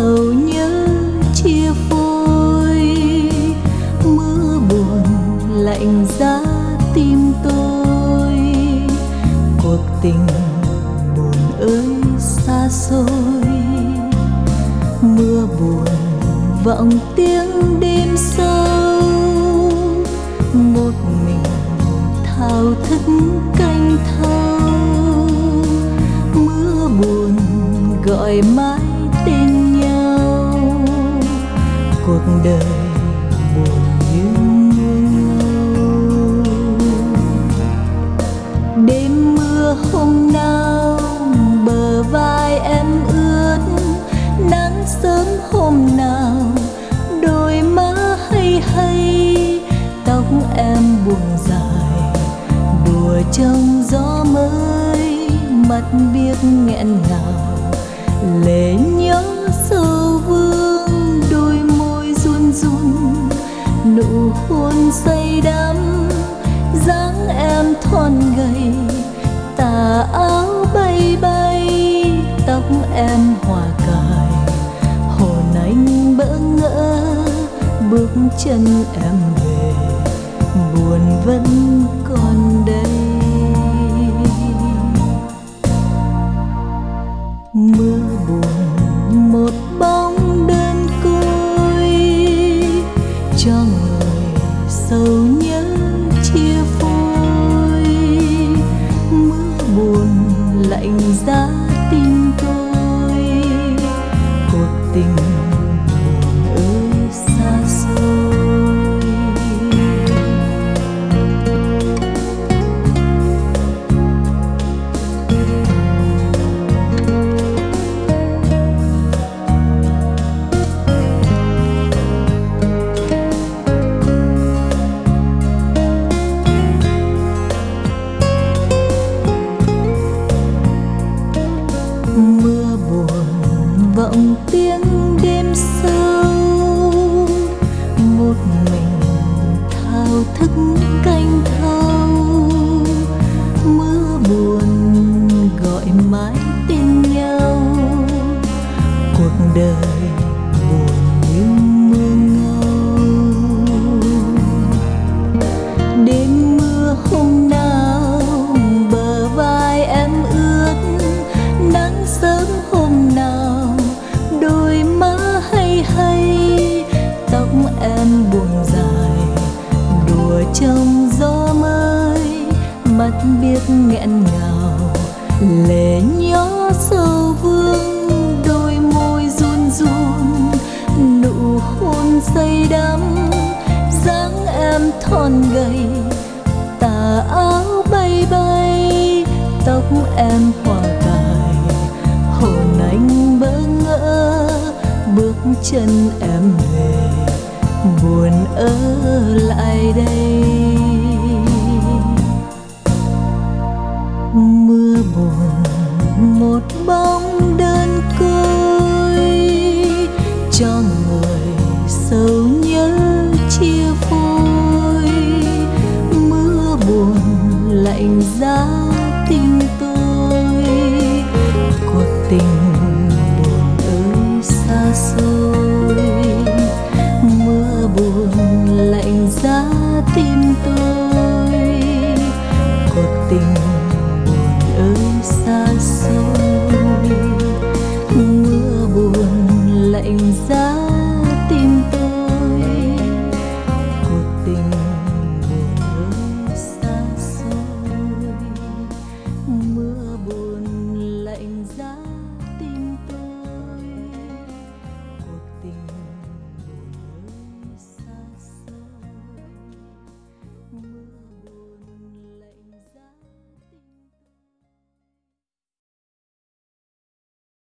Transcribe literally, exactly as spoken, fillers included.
sầu nhớ chia phôi. Mưa buồn lạnh giá tim tôi, cuộc tình buồn ơi xa xôi. Mưa buồn vọng tiếng đêm sâu, một mình thao thức canh thâu. Mưa buồn gọi mãi tên nhau, cuộc đời buồn như mưa ngâu. Đêm mưa hôm nào bờ vai em ướt, nắng sớm hôm nào đôi má hay hay. Tóc em buông dài đùa trong gió mới, mắt biếc nghẹn ngào lệ nhớ sâu vương. Đôi môi run run nụ hôn say đắm, dáng em thon gầy tà áo bay bay. Tóc em hòa cài hồn anh bỡ ngỡ, bước chân em về buồn vẫn còn đây. Mưa buồn một bóng đơn côi, cho người sầu nhớ chia phôi. Mưa buồn lạnh giá tim tôi, cuộc tình buồn ơi xa xôi. Mưa buồn vọng tiếng đêm sâu, một mình thao thức canh thâu. Mưa buồn gọi mãi tên nhau, cuộc đời buồn như mưa ngâu. Đêm mưa hôm nào bờ vai em ướt, nắng sớm hôm nào đôi má hay hay. Tóc em buông dài đùa trong gió mới, mắt biếc nghẹn ngào lệ nhó sâu vương. Đôi môi run run nụ hôn say đắm, dáng em thon gầy tà áo bay bay. Tóc em hòa cài hồn anh bỡ ngỡ, bước chân em về buồn ở lại đây. Mưa buồn một bóng đơn côi, cho người sầu nhớ chia phôi. Mưa buồn lạnh giá tim tôi, cuộc tình buồn ơi xa xôi.